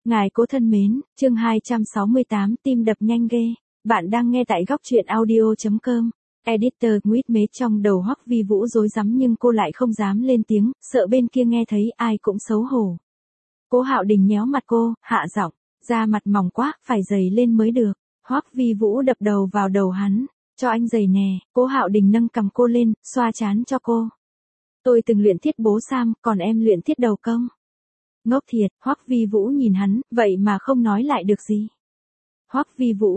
Ngài cố thân mến, chương 268 tim đập nhanh ghê. Bạn đang nghe tại góc truyện audio.com. Editor Nguyết Mế trong đầu Hoắc Vi Vũ rối rắm nhưng cô lại không dám lên tiếng, sợ bên kia nghe thấy ai cũng xấu hổ. Cố Hạo Đình nhéo mặt cô, hạ giọng, da mặt mỏng quá, phải dày lên mới được. Hoắc Vi Vũ đập đầu vào đầu hắn, cho anh giày nè. Cố Hạo Đình nâng cằm cô lên, xoa trán cho cô. Tôi từng luyện thiết bố Sam, còn em luyện thiết đầu công. Ngốc thiệt, Hoắc Vi Vũ nhìn hắn, vậy mà không nói lại được gì. Hoắc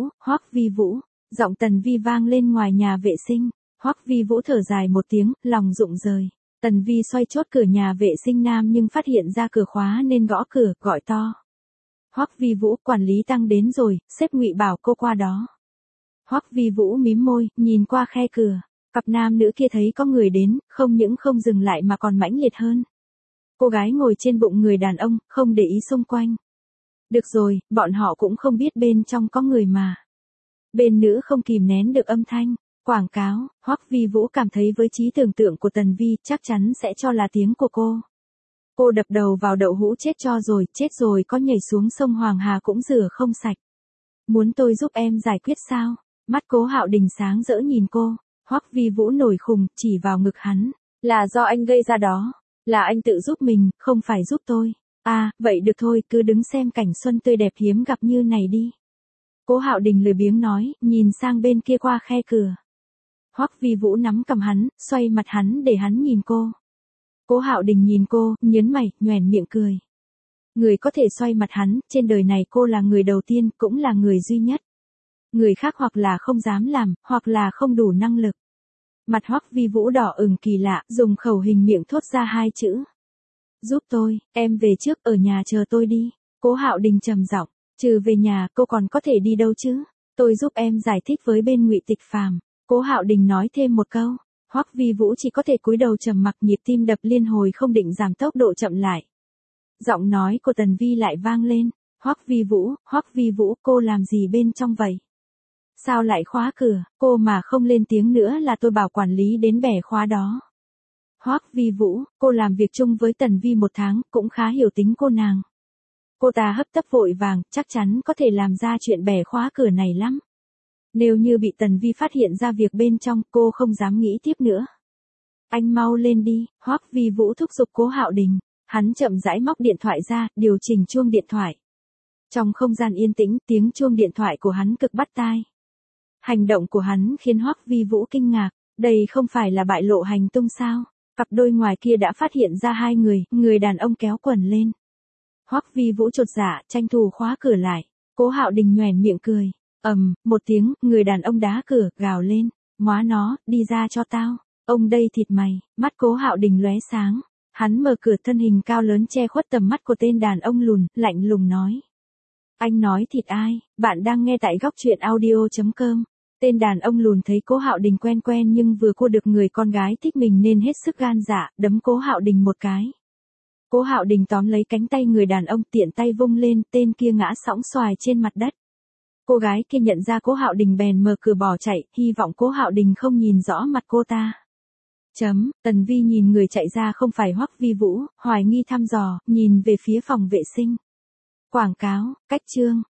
Vi Vũ, giọng Tần Vi vang lên ngoài nhà vệ sinh. Hoắc Vi Vũ thở dài một tiếng, lòng rụng rời. Tần Vi xoay chốt cửa nhà vệ sinh nam nhưng phát hiện ra cửa khóa nên gõ cửa, gọi to. Hoắc Vi Vũ, quản lý Tăng đến rồi, sếp Ngụy bảo cô qua đó. Hoắc Vi Vũ mím môi, nhìn qua khe cửa. Cặp nam nữ kia thấy có người đến, không những không dừng lại mà còn mãnh liệt hơn. Cô gái ngồi trên bụng người đàn ông, không để ý xung quanh. Được rồi, bọn họ cũng không biết bên trong có người mà. Bên nữ không kìm nén được âm thanh. Quảng cáo, Hoắc Vi Vũ cảm thấy với trí tưởng tượng của Tần Vi chắc chắn sẽ cho là tiếng của cô. Cô đập đầu vào đậu hũ chết rồi có nhảy xuống sông Hoàng Hà cũng rửa không sạch. Muốn tôi giúp em giải quyết sao? Mắt Cố Hạo Đình sáng rỡ nhìn cô. Hoắc Vi Vũ nổi khùng, chỉ vào ngực hắn. Là do anh gây ra đó. Là anh tự giúp mình, không phải giúp tôi. À, vậy được thôi, cứ đứng xem cảnh xuân tươi đẹp hiếm gặp như này đi. Cố Hạo Đình lười biếng nói, nhìn sang bên kia qua khe cửa. Hoắc Vi Vũ nắm cầm hắn, xoay mặt hắn để hắn nhìn cô. Cố Hạo Đình nhìn cô, nhớn mày, nhoẻn miệng cười. Người có thể xoay mặt hắn, trên đời này cô là người đầu tiên, cũng là người duy nhất. Người khác hoặc là không dám làm, hoặc là không đủ năng lực. Mặt Hoắc Vi Vũ đỏ ửng kỳ lạ, dùng khẩu hình miệng thốt ra hai chữ. Giúp tôi, em về trước, ở nhà chờ tôi đi. Cố Hạo Đình trầm giọng, trừ về nhà, cô còn có thể đi đâu chứ? Tôi giúp em giải thích với bên Ngụy Tịch Phàm. Cố Hạo Đình nói thêm một câu. Hoắc Vi Vũ chỉ có thể cúi đầu trầm mặc, nhịp tim đập liên hồi không định giảm tốc độ chậm lại. Giọng nói của Tần Vi lại vang lên. Hoắc Vi Vũ, cô làm gì bên trong vậy? Sao lại khóa cửa, cô mà không lên tiếng nữa là tôi bảo quản lý đến bẻ khóa đó. Hoắc Vi Vũ, cô làm việc chung với Tần Vi 1 tháng, cũng khá hiểu tính cô nàng. Cô ta hấp tấp vội vàng, chắc chắn có thể làm ra chuyện bẻ khóa cửa này lắm. Nếu như bị Tần Vi phát hiện ra việc bên trong, cô không dám nghĩ tiếp nữa. Anh mau lên đi, Hoắc Vi Vũ thúc giục Cố Hạo Đình. Hắn chậm rãi móc điện thoại ra, điều chỉnh chuông điện thoại. Trong không gian yên tĩnh, tiếng chuông điện thoại của hắn cực bắt tai. Hành động của hắn khiến Hoắc Vi Vũ kinh ngạc, đây không phải là bại lộ hành tung sao? Cặp đôi ngoài kia đã phát hiện ra hai người đàn ông kéo quần lên. Hoắc Vi Vũ chột dạ, tranh thủ khóa cửa lại. Cố Hạo Đình nhoẻn miệng cười. Một tiếng, người đàn ông đá cửa, gào lên. Móa nó, đi ra cho tao. Ông đây thịt mày. Mắt Cố Hạo Đình lóe sáng. Hắn mở cửa, thân hình cao lớn che khuất tầm mắt của tên đàn ông lùn, lạnh lùng nói. Anh nói thịt ai? Bạn đang nghe tại góc truyện audio.com. Tên đàn ông lùn thấy Cố Hạo Đình quen nhưng vừa cua được người con gái thích mình nên hết sức gan dạ, đấm Cố Hạo Đình một cái. Cố Hạo Đình tóm lấy cánh tay người đàn ông, tiện tay vung lên, tên kia ngã sõng xoài trên mặt đất. Cô gái kia nhận ra Cố Hạo Đình bèn mở cửa bỏ chạy, hy vọng Cố Hạo Đình không nhìn rõ mặt cô ta. Tần Vi nhìn người chạy ra không phải Hoắc Vi Vũ, hoài nghi thăm dò, nhìn về phía phòng vệ sinh. Quảng cáo, cách chương.